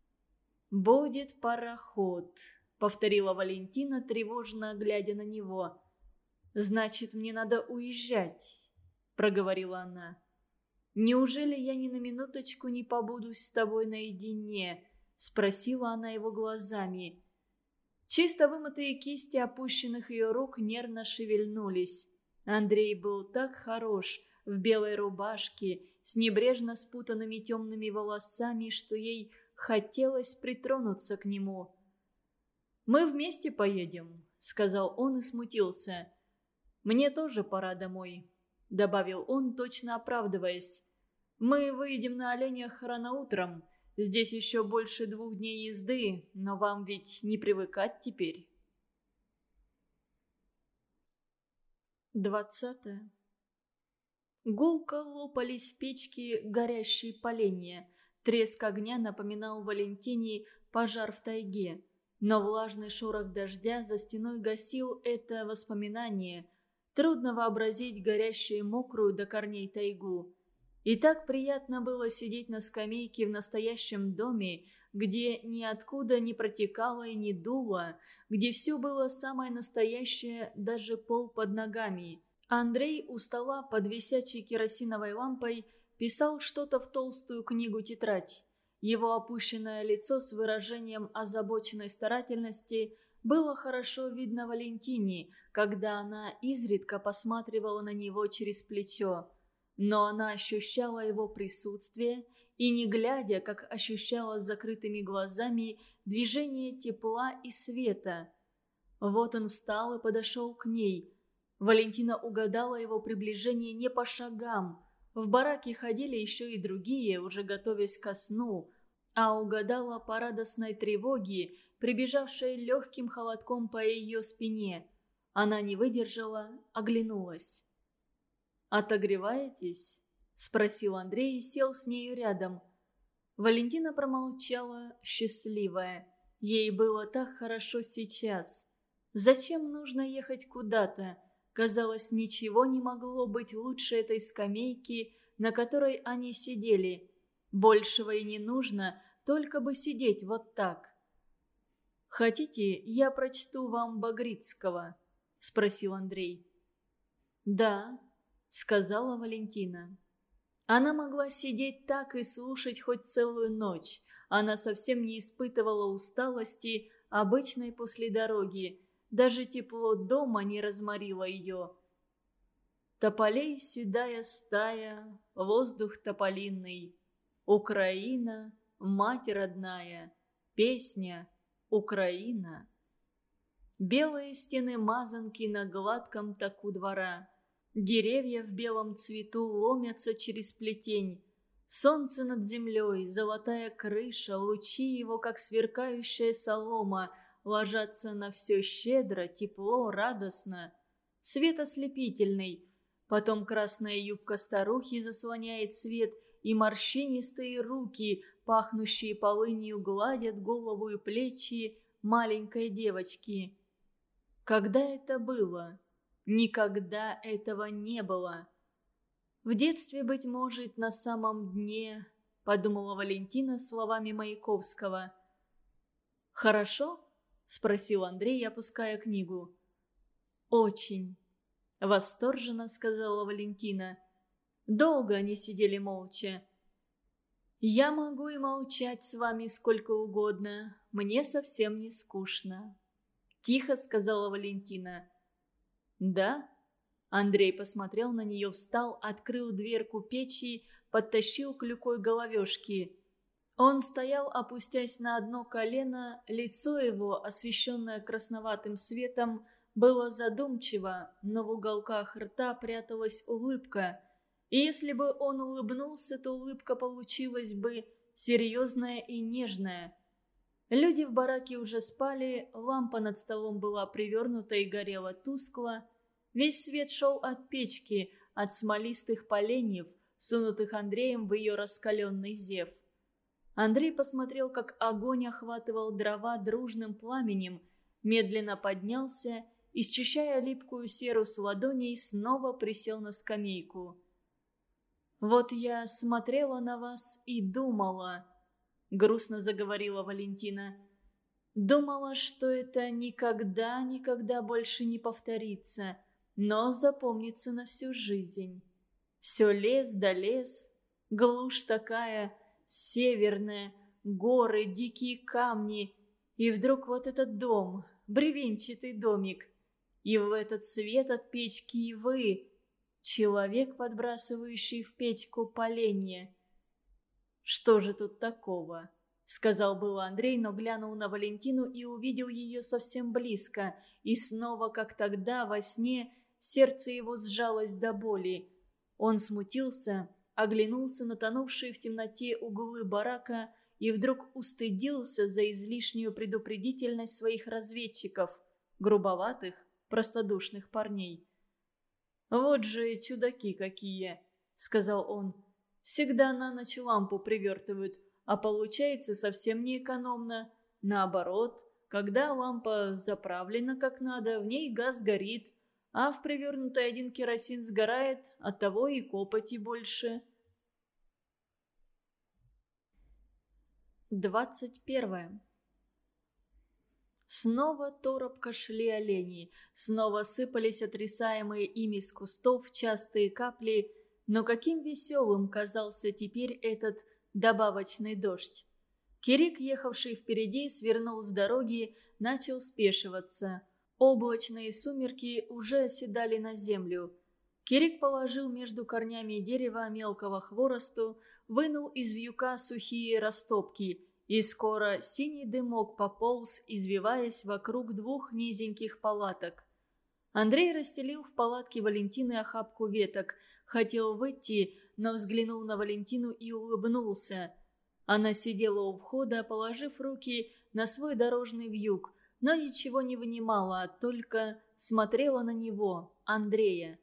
«Будет пароход», — повторила Валентина, тревожно глядя на него. «Значит, мне надо уезжать», — проговорила она. «Неужели я ни на минуточку не побуду с тобой наедине?» — спросила она его глазами. Чисто вымытые кисти опущенных ее рук нервно шевельнулись. Андрей был так хорош в белой рубашке, с небрежно спутанными темными волосами, что ей хотелось притронуться к нему. «Мы вместе поедем», — сказал он и смутился. «Мне тоже пора домой», — добавил он, точно оправдываясь. «Мы выедем на оленях рано утром. Здесь еще больше двух дней езды, но вам ведь не привыкать теперь». Двадцатое. Гулко лопались в печке горящие поленья. Треск огня напоминал Валентине пожар в тайге. Но влажный шорох дождя за стеной гасил это воспоминание. Трудно вообразить горящую мокрую до корней тайгу. И так приятно было сидеть на скамейке в настоящем доме, где ниоткуда не протекало и не дуло, где все было самое настоящее, даже пол под ногами. Андрей у стола под висячей керосиновой лампой писал что-то в толстую книгу-тетрадь. Его опущенное лицо с выражением озабоченной старательности было хорошо видно Валентине, когда она изредка посматривала на него через плечо. Но она ощущала его присутствие и, не глядя, как ощущала с закрытыми глазами, движение тепла и света. Вот он встал и подошел к ней. Валентина угадала его приближение не по шагам. В бараке ходили еще и другие, уже готовясь ко сну, а угадала по радостной тревоге, прибежавшей легким холодком по ее спине. Она не выдержала, оглянулась. «Отогреваетесь?» – спросил Андрей и сел с нею рядом. Валентина промолчала, счастливая. Ей было так хорошо сейчас. Зачем нужно ехать куда-то? Казалось, ничего не могло быть лучше этой скамейки, на которой они сидели. Большего и не нужно, только бы сидеть вот так. «Хотите, я прочту вам Багрицкого?» – спросил Андрей. «Да», – сказала Валентина. Она могла сидеть так и слушать хоть целую ночь. Она совсем не испытывала усталости, обычной после дороги. Даже тепло дома не разморило ее. Тополей седая стая, воздух тополиный. Украина, мать родная, песня Украина. Белые стены мазанки на гладком таку двора. Деревья в белом цвету ломятся через плетень. Солнце над землей, золотая крыша, лучи его, как сверкающая солома, ложатся на все щедро, тепло, радостно. Свет ослепительный. Потом красная юбка старухи заслоняет свет, и морщинистые руки, пахнущие полынью, гладят голову и плечи маленькой девочки. Когда это было? Никогда этого не было. В детстве, быть может, на самом дне, подумала Валентина словами Маяковского. «Хорошо?» – спросил Андрей, опуская книгу. «Очень», – восторженно сказала Валентина. Долго они сидели молча. «Я могу и молчать с вами сколько угодно. Мне совсем не скучно», – тихо сказала Валентина. «Да?» Андрей посмотрел на нее, встал, открыл дверку печи, подтащил клюкой головешки. Он стоял, опустясь на одно колено, лицо его, освещенное красноватым светом, было задумчиво, но в уголках рта пряталась улыбка. И если бы он улыбнулся, то улыбка получилась бы серьезная и нежная. Люди в бараке уже спали, лампа над столом была привернута и горела тускло. Весь свет шел от печки, от смолистых поленьев, сунутых Андреем в ее раскаленный зев. Андрей посмотрел, как огонь охватывал дрова дружным пламенем, медленно поднялся и, счищая липкую серу с ладоней, снова присел на скамейку. «Вот я смотрела на вас и думала», — грустно заговорила Валентина. «Думала, что это никогда, никогда больше не повторится, но запомнится на всю жизнь. Все лес да лес, глушь такая, северная, горы, дикие камни, и вдруг вот этот дом, бревенчатый домик, и в этот свет от печки и вы, человек, подбрасывающий в печку поленья. Что же тут такого?» — сказал было Андрей, но глянул на Валентину и увидел ее совсем близко, и снова, как тогда, во сне, сердце его сжалось до боли. Он смутился, оглянулся на тонувшие в темноте углы барака и вдруг устыдился за излишнюю предупредительность своих разведчиков, грубоватых, простодушных парней. «Вот же чудаки какие!» — сказал он. «Всегда на ночь лампу привертывают, а получается совсем не экономно. Наоборот, когда лампа заправлена как надо, в ней газ горит, а в привернутой один керосин сгорает, оттого и копоти больше». Двадцать первое. Снова торопко шли олени, снова сыпались отрисаемые ими с кустов частые капли, но каким веселым казался теперь этот добавочный дождь. Кирик, ехавший впереди, свернул с дороги, начал спешиваться. Облачные сумерки уже оседали на землю. Кирик положил между корнями дерева мелкого хворосту, вынул из вьюка сухие растопки, и скоро синий дымок пополз, извиваясь вокруг двух низеньких палаток. Андрей расстелил в палатке Валентины охапку веток, хотел выйти, но взглянул на Валентину и улыбнулся. Она сидела у входа, положив руки на свой дорожный вьюг, но ничего не вынимала, а только смотрела на него, Андрея.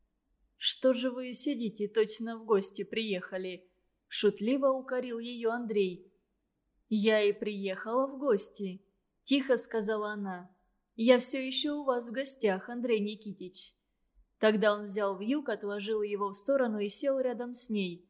«Что же вы сидите, точно в гости приехали?» – шутливо укорил ее Андрей. «Я и приехала в гости», – тихо сказала она. «Я все еще у вас в гостях, Андрей Никитич». Тогда он взял вьюг, отложил его в сторону и сел рядом с ней.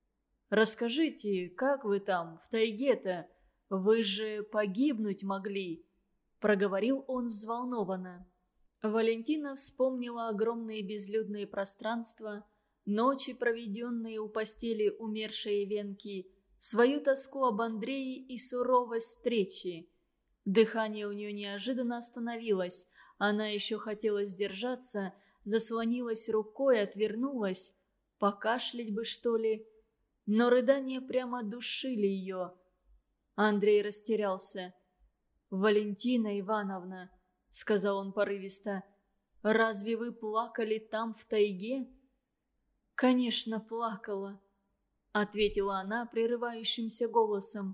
«Расскажите, как вы там, в тайге-то? Вы же погибнуть могли», – проговорил он взволнованно. Валентина вспомнила огромные безлюдные пространства, ночи, проведенные у постели умершей Венки, свою тоску об Андрее и суровость встречи. Дыхание у нее неожиданно остановилось, она еще хотела сдержаться, заслонилась рукой, отвернулась, покашлять бы, что ли. Но рыдания прямо душили ее. Андрей растерялся. «Валентина Ивановна», — сказал он порывисто, — «разве вы плакали там, в тайге?» «Конечно, плакала», — ответила она прерывающимся голосом.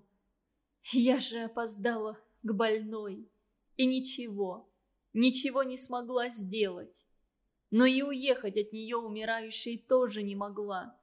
«Я же опоздала к больной, и ничего, ничего не смогла сделать. Но и уехать от нее умирающей тоже не могла».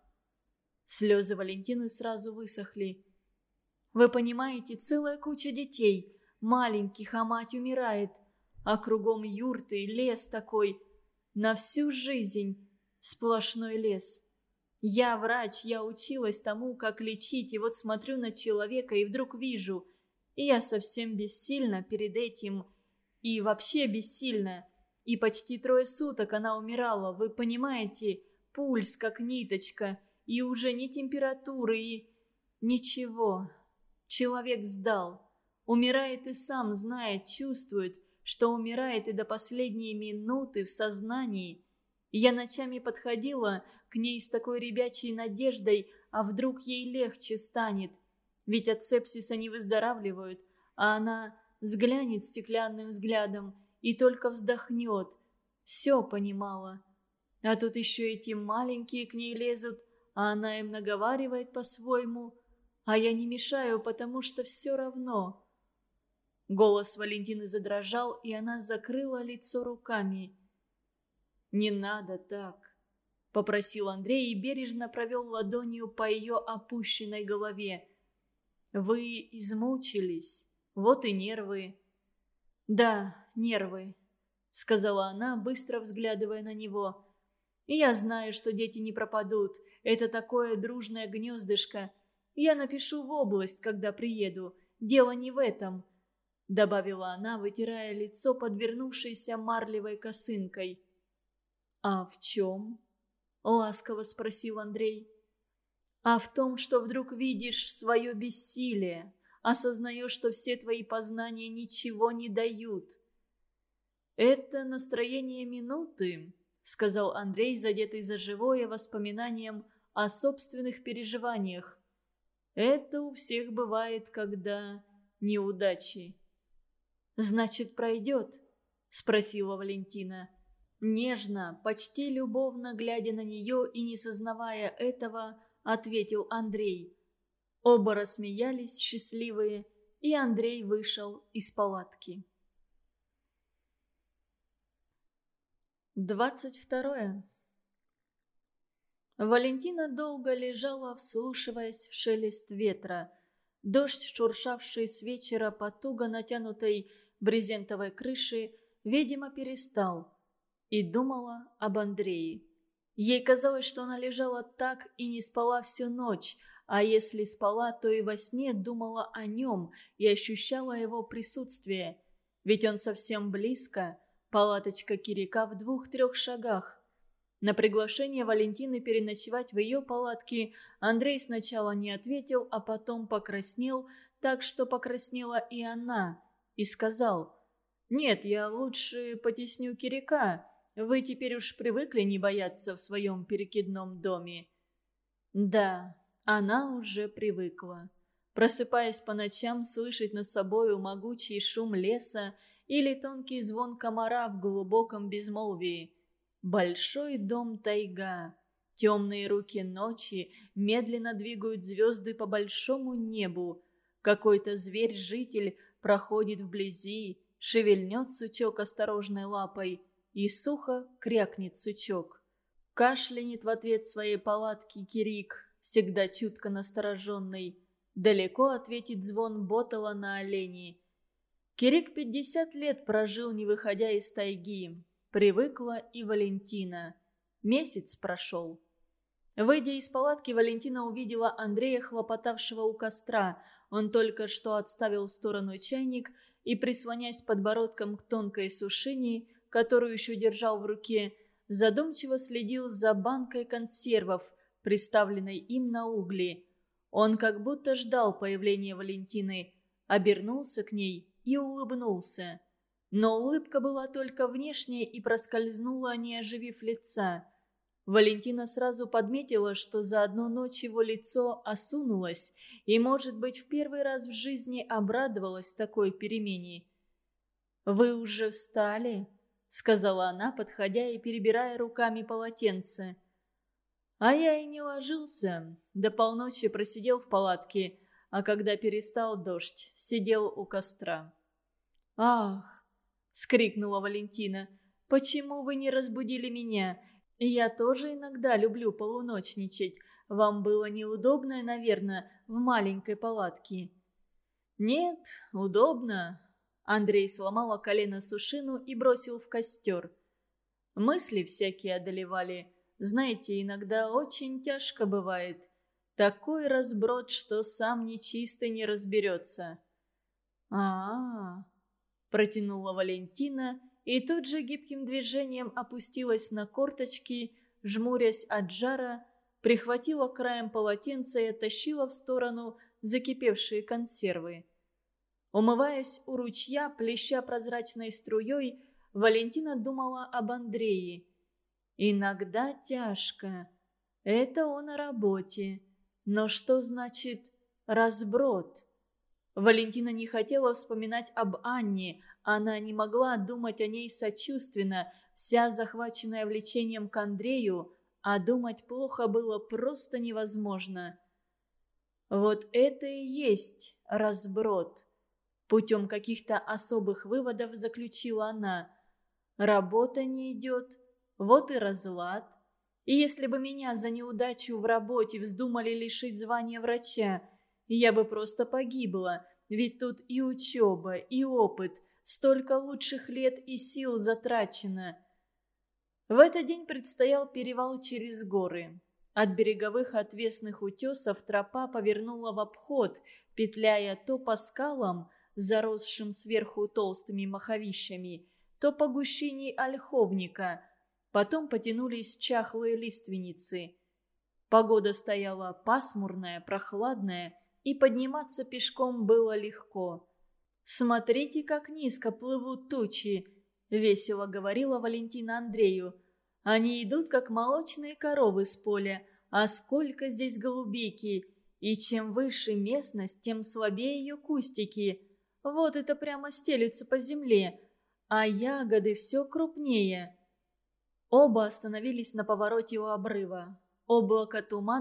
Слезы Валентины сразу высохли. «Вы понимаете, целая куча детей, маленьких, а мать умирает. А кругом юрты, лес такой. На всю жизнь сплошной лес. Я врач, я училась тому, как лечить, и вот смотрю на человека и вдруг вижу, и я совсем бессильна перед этим, и вообще бессильна. И почти трое суток она умирала, вы понимаете, пульс как ниточка, и уже ни температуры, и ничего. Человек сдал. Умирает и сам знает, чувствует, что умирает и до последней минуты в сознании. И я ночами подходила к ней с такой ребячей надеждой, а вдруг ей легче станет. Ведь от сепсиса не выздоравливают, а она взглянет стеклянным взглядом и только вздохнет. Все понимала. А тут еще эти маленькие к ней лезут, а она им наговаривает по-своему, а я не мешаю, потому что все равно. Голос Валентины задрожал, и она закрыла лицо руками. «Не надо так», — попросил Андрей и бережно провел ладонью по ее опущенной голове. «Вы измучились, вот и нервы». «Да, нервы», — сказала она, быстро взглядывая на него. «Я знаю, что дети не пропадут, это такое дружное гнездышко. Я напишу в область, когда приеду, дело не в этом», — добавила она, вытирая лицо подвернувшейся марлевой косынкой. «А в чем?» — ласково спросил Андрей. «А в том, что вдруг видишь свое бессилие, осознаешь, что все твои познания ничего не дают». «Это настроение минуты», — сказал Андрей, задетый за живое воспоминанием о собственных переживаниях. «Это у всех бывает, когда неудачи». «Значит, пройдет?» – спросила Валентина. Нежно, почти любовно глядя на нее и не сознавая этого, ответил Андрей. Оба рассмеялись, счастливые, и Андрей вышел из палатки. Двадцать второе. Валентина долго лежала, вслушиваясь в шелест ветра. Дождь, шуршавший с вечера по туго натянутой брезентовой крыше, видимо, перестал. И думала об Андрее. Ей казалось, что она лежала так и не спала всю ночь, а если спала, то и во сне думала о нем и ощущала его присутствие. Ведь он совсем близко, палаточка Кирика в двух-трех шагах. На приглашение Валентины переночевать в ее палатке Андрей сначала не ответил, а потом покраснел, так что покраснела и она, и сказал: «Нет, я лучше потесню Кирика. Вы теперь уж привыкли не бояться в своем перекидном доме». Да, она уже привыкла. Просыпаясь по ночам, слышать над собою могучий шум леса или тонкий звон комара в глубоком безмолвии. Большой дом тайга. Темные руки ночи медленно двигают звезды по большому небу. Какой-то зверь-житель проходит вблизи, шевельнет сучок осторожной лапой, и сухо крякнет сучок. Кашлянет в ответ своей палатки Кирик, всегда чутко настороженный. Далеко ответит звон ботала на олене. Кирик пятьдесят лет прожил, не выходя из тайги. Привыкла и Валентина. Месяц прошел. Выйдя из палатки, Валентина увидела Андрея, хлопотавшего у костра. Он только что отставил в сторону чайник и, прислонясь подбородком к тонкой сушине, которую еще держал в руке, задумчиво следил за банкой консервов, приставленной им на угли. Он как будто ждал появления Валентины, обернулся к ней и улыбнулся. Но улыбка была только внешняя и проскользнула, не оживив лица. Валентина сразу подметила, что за одну ночь его лицо осунулось и, может быть, в первый раз в жизни обрадовалась такой перемене. «Вы уже встали?» — сказала она, подходя и перебирая руками полотенце. «А я и не ложился. До полночи просидел в палатке, а когда перестал дождь, сидел у костра». «Ах!» — скрикнула Валентина. «Почему вы не разбудили меня? Я тоже иногда люблю полуночничать. Вам было неудобно, наверное, в маленькой палатке». «Нет, удобно». Андрей сломал о колено сушину и бросил в костер. Мысли всякие одолевали. Знаете, иногда очень тяжко бывает. Такой разброд, что сам нечистый не разберется. А-а-а, протянула Валентина и тут же гибким движением опустилась на корточки, жмурясь от жара, прихватила краем полотенца и оттащила в сторону закипевшие консервы. Умываясь у ручья, плеща прозрачной струей, Валентина думала об Андрее. Иногда тяжко. Это он о работе. Но что значит разброд? Валентина не хотела вспоминать об Анне. Она не могла думать о ней сочувственно, вся захваченная влечением к Андрею, а думать плохо было просто невозможно. Вот это и есть разброд. Путем каких-то особых выводов заключила она. Работа не идет, вот и разлад. И если бы меня за неудачу в работе вздумали лишить звания врача, я бы просто погибла, ведь тут и учеба, и опыт, столько лучших лет и сил затрачено. В этот день предстоял перевал через горы. От береговых отвесных утесов тропа повернула в обход, петляя то по скалам, заросшим сверху толстыми моховищами, то по гущине ольховника. Потом потянулись чахлые лиственницы. Погода стояла пасмурная, прохладная, и подниматься пешком было легко. «Смотрите, как низко плывут тучи», — весело говорила Валентина Андрею. «Они идут, как молочные коровы с поля, а сколько здесь голубики! И чем выше местность, тем слабее ее кустики. Вот это прямо стелются по земле, а ягоды все крупнее». Оба остановились на повороте у обрыва. Облако тумана